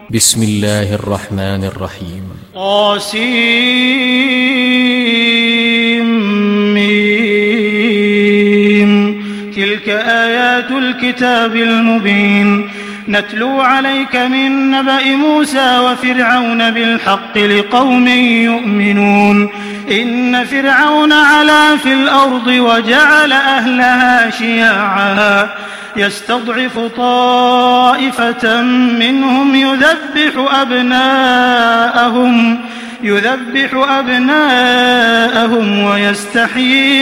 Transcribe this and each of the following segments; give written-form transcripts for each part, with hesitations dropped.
بسم الله الرحمن الرحيم. طاسيم. تلك آيات الكتاب المبين. نتلو عليك من نبأ موسى وفرعون بالحق لقوم يؤمنون. إن فرعون علا في الأرض وجعل أهلها شيعا يستضعف طائفة منهم يذبح أبناءهم ويستحيي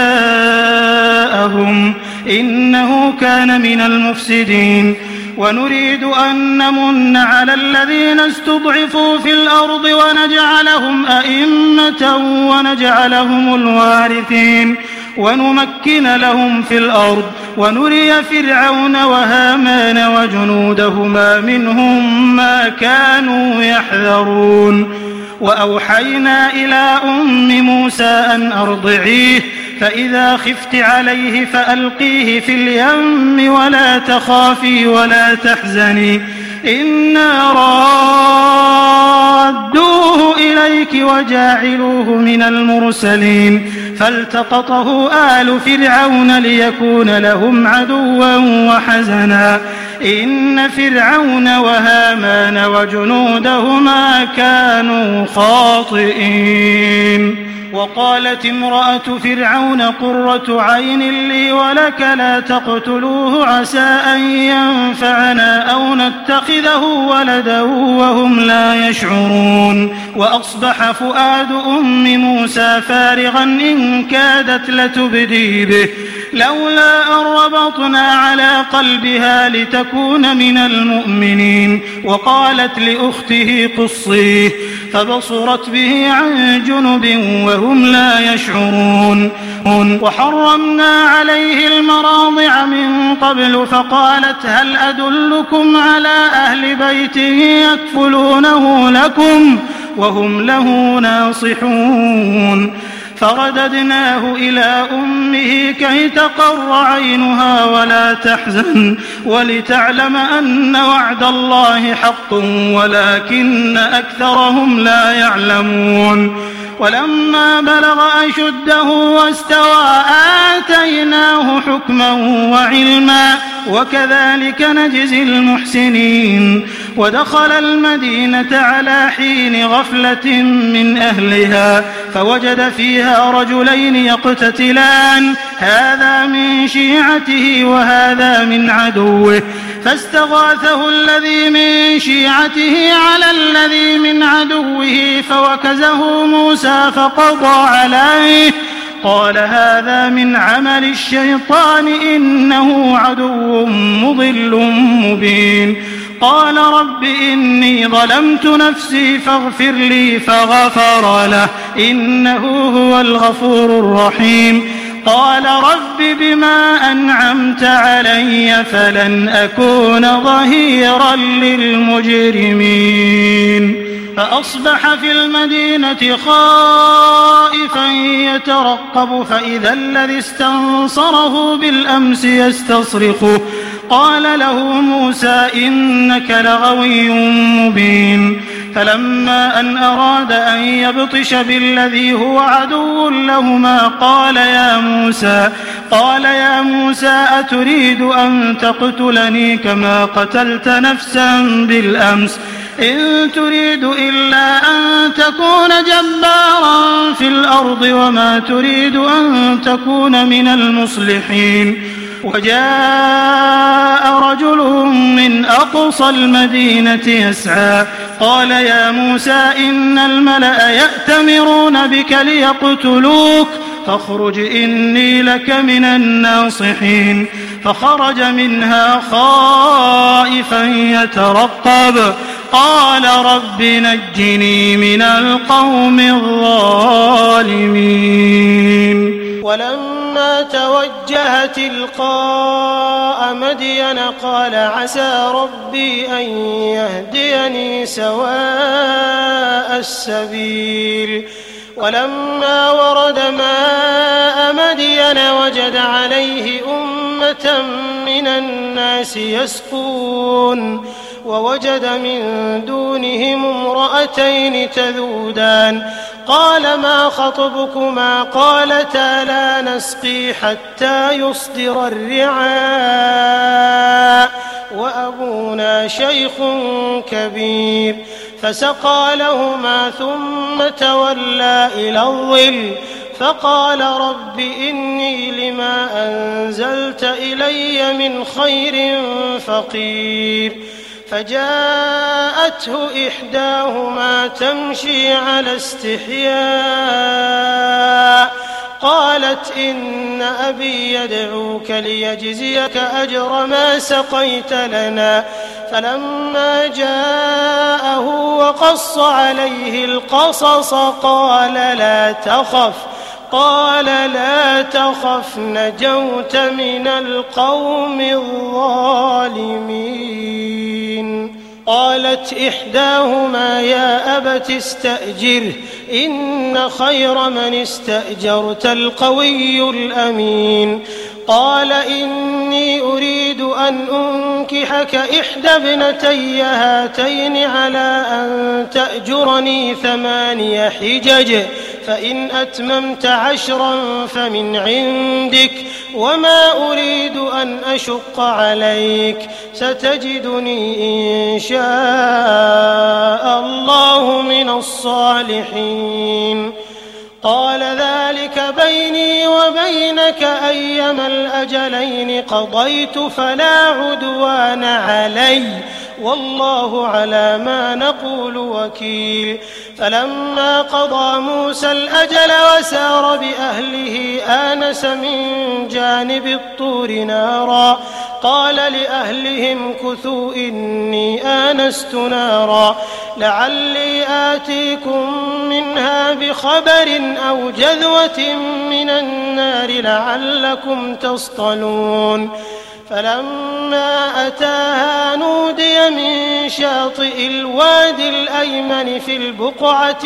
نساءهم إنه كان من المفسدين. ونريد أن نمن على الذين استضعفوا في الأرض ونجعلهم أئمة ونجعلهم الوارثين ونمكن لهم في الأرض ونري فرعون وهامان وجنودهما منهم ما كانوا يحذرون. وأوحينا إلى أم موسى أن أرضعيه فإذا خفت عليه فألقيه في اليم ولا تخافي ولا تحزني إنا رادوه إليك وجاعلوه من المرسلين. فالتقطه آل فرعون ليكون لهم عدوا وحزنا إن فرعون وهامان وجنودهما كانوا خاطئين. وقالت امرأة فرعون قرة عين لي ولك لا تقتلوه عسى أن ينفعنا أو نتخذه ولدا وهم لا يشعرون. وأصبح فؤاد أم موسى فارغا إن كادت لتبدي به لولا أن ربطنا على قلبها لتكون من المؤمنين. وقالت لأخته قصيه فبصرت به عن جنب وهم لا يشعرون. وحرمنا عليه المراضع من قبل فقالت هل أدلكم على أهل بيته يكفلونه لكم وهم له ناصحون. فرددناه إلى أمه كي تقر عينها ولا تحزن ولتعلم أن وعد الله حق ولكن أكثرهم لا يعلمون. ولما بلغ أشده واستوى آتيناه حكما وعلما وكذلك نجزي المحسنين. ودخل المدينة على حين غفلة من أهلها فوجد فيها رجلين يقتتلان هذا من شيعته وهذا من عدوه فاستغاثه الذي من شيعته على الذي من عدوه فوكزه موسى فقضى عليه قال هذا من عمل الشيطان إنه عدو مضل مبين. قال رب إني ظلمت نفسي فاغفر لي فغفر له إنه هو الغفور الرحيم. قال رب بما أنعمت علي فلن أكون ظهيرا للمجرمين. فأصبح في المدينة خائفا يترقب فإذا الذي استنصره بالأمس يستصرخه قال له موسى إنك لغوي مبين. فلما أن أراد أن يبطش بالذي هو عدو لهما قال يا موسى أتريد أن تقتلني كما قتلت نفسا بالأمس إن تريد إلا أن تكون جبارا في الأرض وما تريد أن تكون من المصلحين. وجاء رجل من أقصى المدينة يسعى قال يا موسى إن الملأ يأتمرون بك ليقتلوك فاخرج إني لك من الناصحين. فخرج منها خائفا يترقب قال رب نجني من القوم الظالمين. ولما توجه تلقاء مدين قال عسى ربي أن يهديني سواء السبيل. ولما ورد ماء مدين وجد عليه أمة من الناس يسقون ووجد من دونهم امرأتين تذودان قال ما خطبكما قالتا لا نسقي حتى يصدر الرعاء وأبونا شيخ كبير فسقى لهما ثم تولى إلى الظل فقال رب إني لما أنزلت إلي من خير فقير فجاءته إحداهما تمشي على استحياء قالت إن أبي يدعوك ليجزيك أجر ما سقيت لنا فلما جاءه وقص عليه القصص قال لا تخف نجوت من القوم الظالمين قالت إحداهما يا أبت استأجره إن خير من استأجرت القوي الأمين قال إني أريد أن أنكحك إحدى ابنتي هاتين على أن تأجرني 8 حجج فإن أتممت 10 فمن عندك وما أريد أن أشق عليك ستجدني إن شاء الله من الصالحين قال ذلك بيني وبينك أيما الأجلين قضيت فلا عدوان علي والله على ما نقول وكيل فلما قضى موسى الأجل وسار بأهله آنس من جانب الطور نارا قال لأهلهم كثوا إني آنست نارا لعلي آتيكم منها بخبر أو جذوة من النار لعلكم تصطلون فلما أتاها نودي من شاطئ الوادي الأيمن في البقعة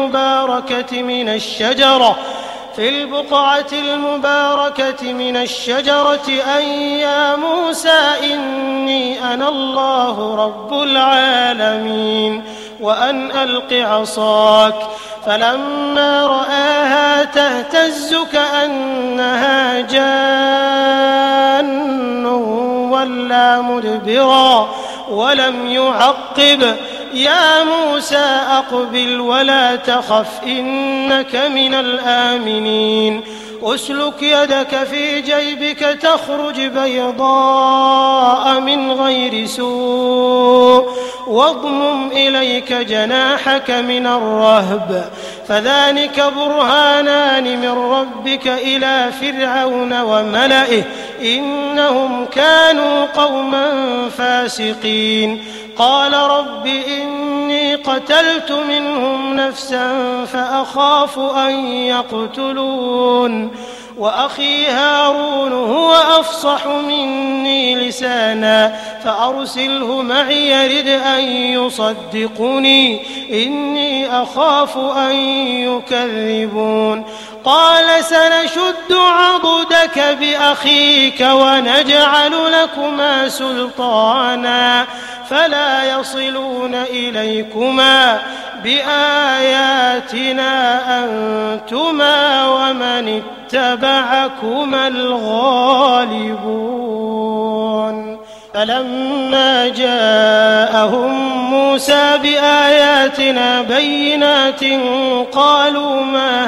المباركة من الشجرة أن يا موسى إني أنا الله رب العالمين وأن ألق عصاك فلما رآها تهتز كأنها جان ولا مدبرا ولم يعقب يا موسى أقبل ولا تخف إنك من الآمنين أسلك يدك في جيبك تخرج بيضاء من غير سوء واضمم إليك جناحك من الرهب فذلك برهانان من ربك إلى فرعون وملئه إنهم كانوا قوما فاسقين قال رب إني قتلت منهم نفسا فأخاف أن يقتلون وأخي هارون هو أفصح مني لسانا فأرسله معي يرد أن يصدقني إني أخاف أن يكذبون قال سنشد عضدك بأخيك ونجعل لكما سلطانا فلا يصلون إليكما بآياتنا أنتما ومن اتبعكما الغالبون فلما جاءهم موسى بآياتنا بينات قالوا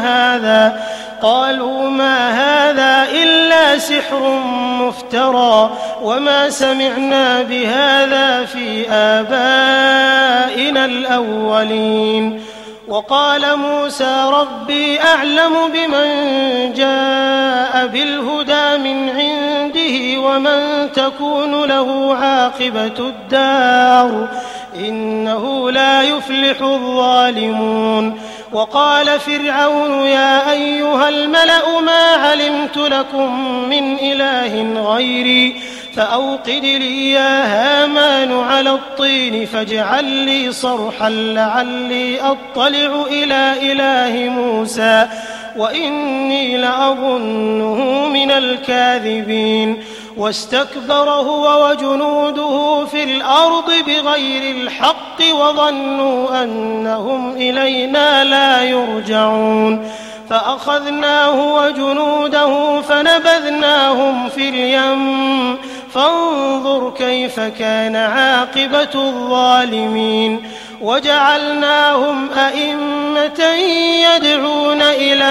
ما هذا إلا سحر مفترى وما سمعنا بهذا في آبائنا الأولين وقال موسى ربي أعلم بمن جاء بالهدى من عنده ومن تكون له عاقبة الدار إنه لا يفلح الظالمون وقال فرعون يا أيها الملأ ما علمت لكم من إله غيري فأوقد لي يا هامان على الطين فاجعل لي صرحا لعلي أطلع إلى إله موسى وإني لأظنه من الكاذبين واستكبر هو وجنوده في الأرض بغير الحق وظنوا أنهم إلينا لا يرجعون فأخذناه وجنوده فنبذناهم في اليم فانظر كيف كان عاقبة الظالمين وجعلناهم أئمة يدعون إلى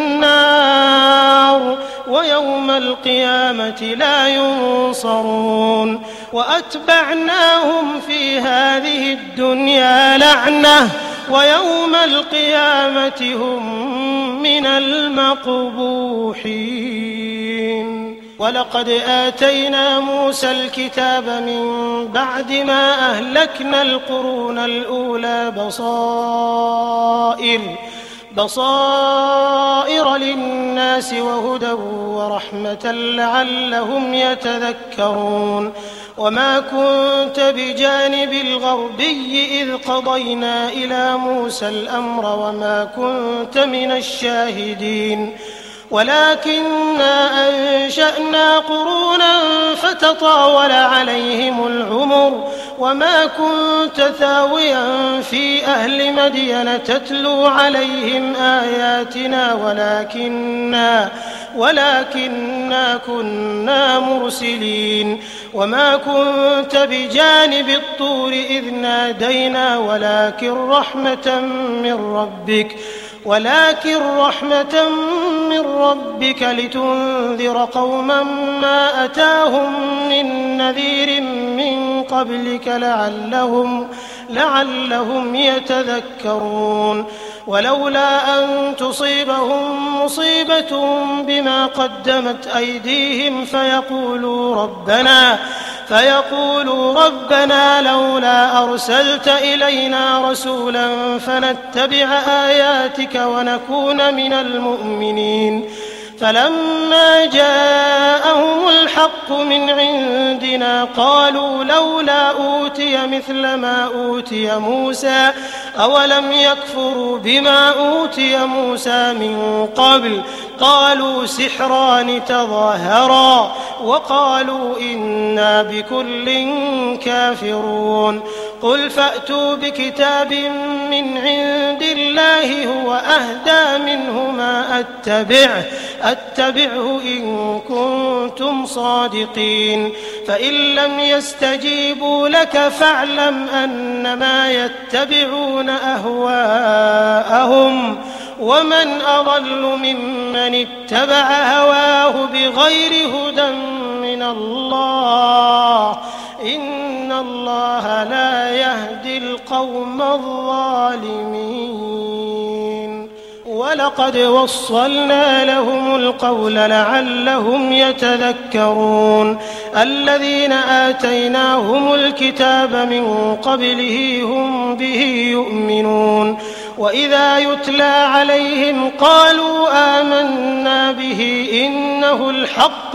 النار ويوم القيامة لا ينصرون وأتبعناهم في هذه الدنيا لعنة ويوم القيامة هم من المقبوحين ولقد آتينا موسى الكتاب من بعد ما أهلكنا القرون الأولى بصائر للناس وهدى ورحمة لعلهم يتذكرون وما كنت بجانب الغربي إذ قضينا إلى موسى الأمر وما كنت من الشاهدين ولكننا أنشأنا قرونا فتطاول عليهم العمر وما كنت ثاويا في أهل مدين تتلو عليهم آياتنا ولكننا كنا مرسلين وما كنت بجانب الطور إذ نادينا ولكن رحمة من ربك لتنذر قوما ما أتاهم من نذير من قبلك لعلهم يتذكرون ولولا أن تصيبهم مصيبة بما قدمت أيديهم فيقولوا ربنا لولا أرسلت إلينا رسولا فنتبع آياتك ونكون من المؤمنين فلما جاءهم الحق من عندنا قالوا لولا أوتي مثل ما أوتي موسى أولم يكفروا بما أوتي موسى من قبل قالوا سحران تظاهرا وقالوا إنا بكل كافرون قل فأتوا بكتاب من عند الله هو أهدى منه ما أتبعه إن كنتم صادقين فإن لم يستجيبوا لك فاعلم أنما يتبعون أهواءهم ومن أضل ممن اتبع هواه بغير هدى من الله إن الله لا يهدي القوم الظالمين ولقد وصلنا لهم القول لعلهم يتذكرون الذين آتيناهم الكتاب من قبله هم به يؤمنون وإذا يتلى عليهم قالوا آمنا به إنه الحق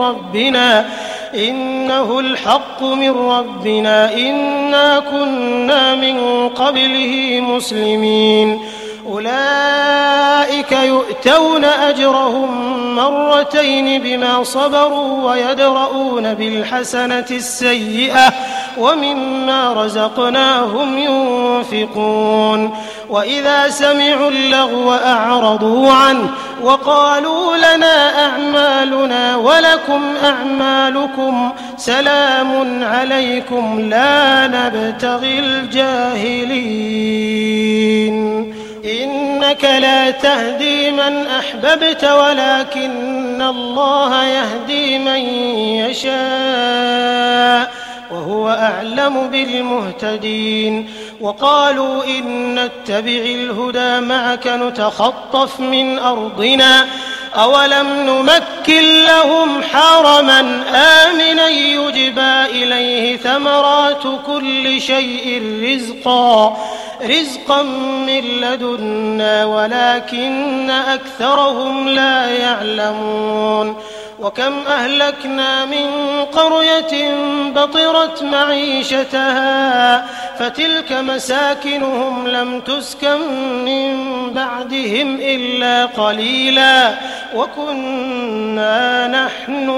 من ربنا إنا كنا من قبله مسلمين أولئك يؤتون أجرهم مرتين بما صبروا ويدرؤون بالحسنة السيئة ومما رزقناهم ينفقون وإذا سمعوا اللغو أعرضوا عنه وقالوا لنا أعمالنا ولكم أعمالكم سلام عليكم لا نبتغي الجاهلين إنك لا تهدي من أحببت ولكن الله يهدي من يشاء وهو أعلم بالمهتدين وقالوا إن نتبع الهدى معك نتخطف من أرضنا أولم نمكن لهم حرما آمنا يجبى إليه ثمرات كل شيء رزقا من لدنا ولكن أكثرهم لا يعلمون وكم أهلكنا من قرية بطرت معيشتها فتلك مساكنهم لم تسكن من بعدهم إلا قليلا وكنا نحن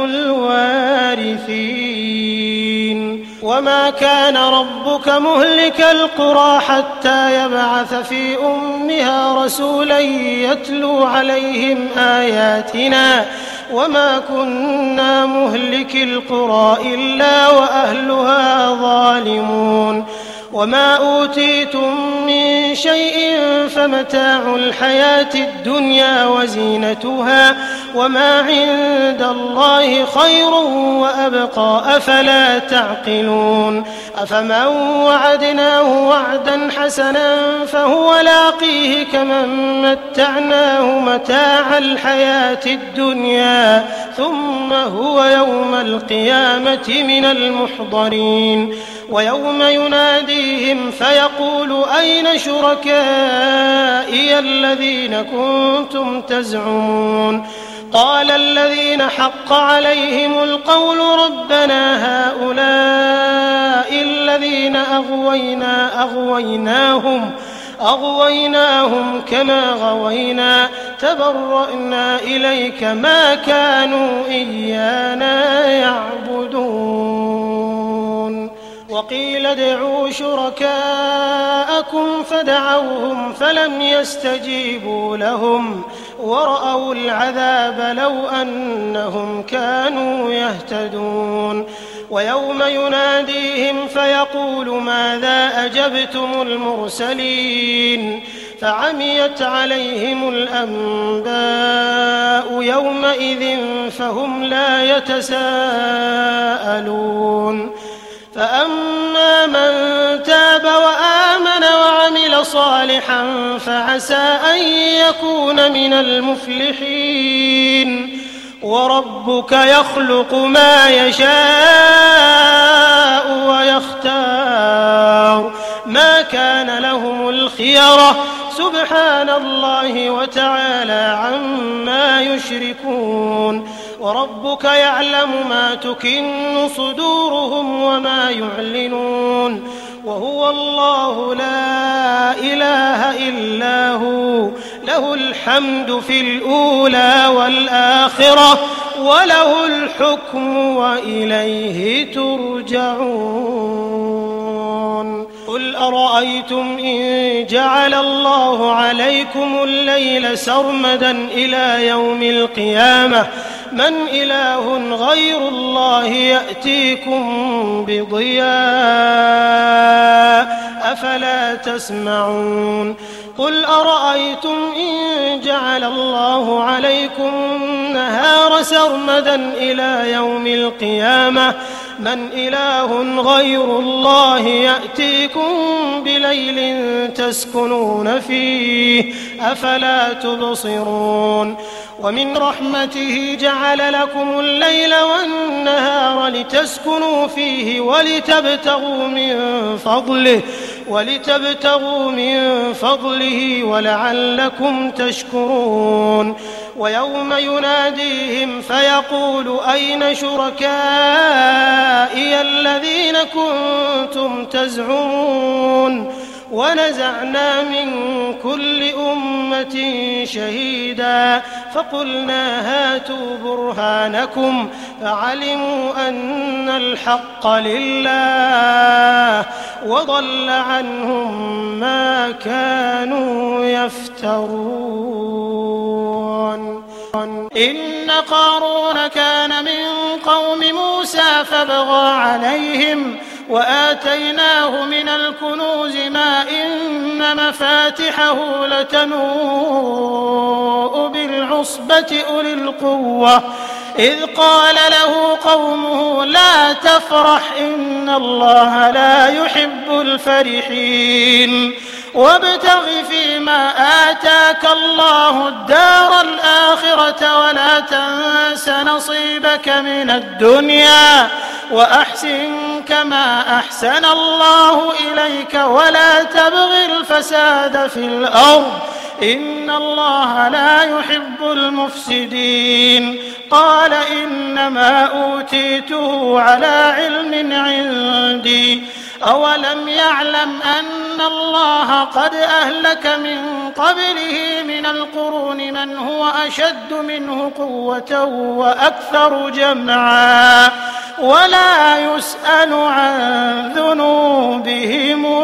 الوارثين وما كان ربك مهلك القرى حتى يبعث في أمها رسولا يتلو عليهم آياتنا وما كنا مهلك القرى إلا وأهلها ظالمون وما أوتيتم من شيء فمتاع الحياة الدنيا وزينتها وما عند الله خير وأبقى أفلا تعقلون أفمن وعدناه وعدا حسنا فهو لاقيه كمن متعناه متاع الحياة الدنيا ثم هو يوم القيامة من المحضرين ويوم يناديهم فيقول أين شركائي الذين كنتم تزعمون قال الذين حق عليهم القول ربنا هؤلاء الذين أغويناهم كما غوينا تبرأنا إليك ما كانوا إيانا يعبدون وقيل ادعوا شركاءكم فدعوهم فلم يستجيبوا لهم ورأوا العذاب لو أنهم كانوا يهتدون ويوم يناديهم فيقول ماذا أجبتم المرسلين فعميت عليهم الأنباء يومئذ فهم لا يتساءلون فأما من تاب وآمن وعمل صالحا فعسى أن يكون من المفلحين وربك يخلق ما يشاء ويختار ما كان لهم الخيرة سبحان الله وتعالى عما يشركون وربك يعلم ما تكن صدورهم وما يعلنون وهو الله لا إله إلا هو له الحمد في الأولى والآخرة وله الحكم وإليه ترجعون قل أرأيتم إن جعل الله عليكم الليل سرمدا إلى يوم القيامة من إله غير الله يأتيكم بضياء أفلا تسمعون قل أرأيتم إن جعل الله عليكم النهار سرمدا إلى يوم القيامة من إله غير الله يأتيكم بليل تسكنون فيه أفلا تبصرون ومن رحمته جعل لكم الليل والنهار لتسكنوا فيه ولتبتغوا من فضله ولعلكم تشكرون ويوم يناديهم فيقول أين شركائي الذين كنتم تزعمون ونزعنا من كل أمة شهيدا فقلنا هاتوا برهانكم فعلموا أن الحق لله وضل عنهم ما كانوا يفترون إن قارون كان من قوم موسى فبغى عليهم وآتيناه من الكنوز ما إن مفاتحه لتنوء بالعصبة أولي القوة إذ قال له قومه لا تفرح إن الله لا يحب الفرحين وابتغ فيما آتاك الله الدار الآخرة ولا تنس نصيبك من الدنيا وأحسن كما أحسن الله إليك ولا تبغ الفساد في الأرض إن الله لا يحب المفسدين قال إنما أوتيته على علم عندي أولم يعلم أن الله قد أهلك من قبله من القرون من هو أشد منه قوة وأكثر جمعا ولا يسأل عن ذنوبهم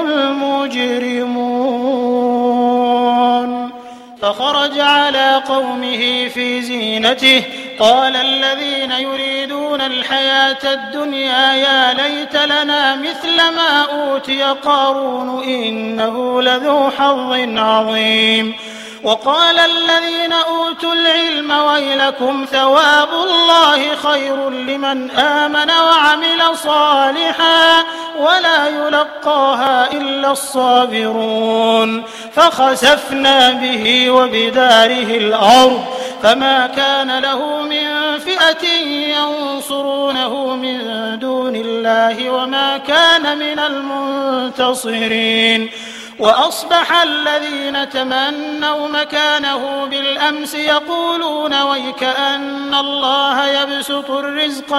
المجرمون. فخرج على قومه في زينته قال الذين يريدون الحياة الدنيا يا ليت لنا مثل ما أوتي قارون إنه لذو حظ عظيم. وقال الذين أوتوا العلم ويلكم ثواب الله خير لمن آمن وعمل صالحا ولا يلقاها إلا الصابرون. فخسفنا به وبداره الأرض فما كان له من فئة ينصرونه من دون الله وما كان من المنتصرين. وأصبح الذين تمنوا مكانه بالأمس يقولون ويكأن الله يبسط الرزق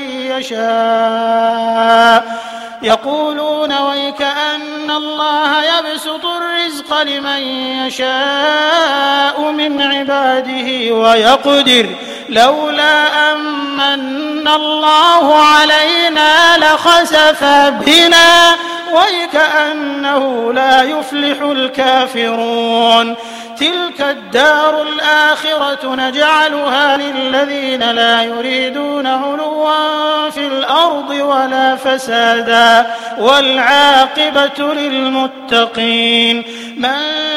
لمن يشاء من عباده ويقدر لولا أمن الله علينا لخسف بنا ويكأنه لا يفلح الكافرون. تلك الدار الآخرة نجعلها للذين لا يريدون علوا في الأرض ولا فسادا والعاقبة للمتقين. من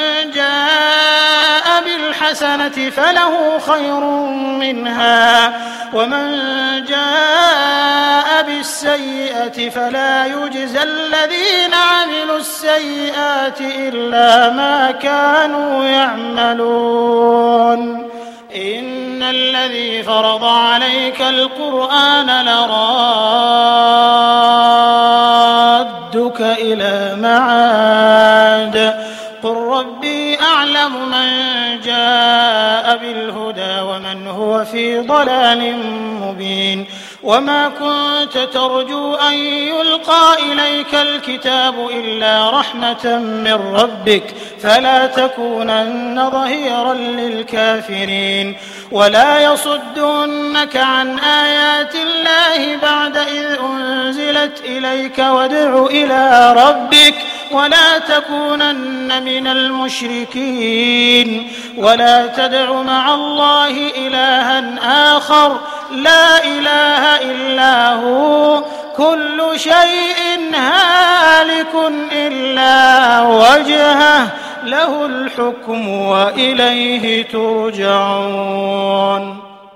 جاء بالحسنة فله خير منها ومن جاء بالسيئة فلا يجزى الذين عملوا السيئات إلا ما كانوا يعملون. إن الذي فرض عليك القرآن لرادك إلى معاد قل ربي أعلم من جاء بالهدى ومن هو في ضلال مبين. وما كنت ترجو أن يلقى إليك الكتاب إلا رحمة من ربك فلا تكونن ظهيرا للكافرين. ولا يصدنك عن آيات الله بعد إذ أنزلت إليك وادع إلى ربك ولا تكونن من المشركين. ولا تدع مع الله إلها آخر لا إله إلا هو كل شيء هالك إلا وجهه له الحكم وإليه ترجعون.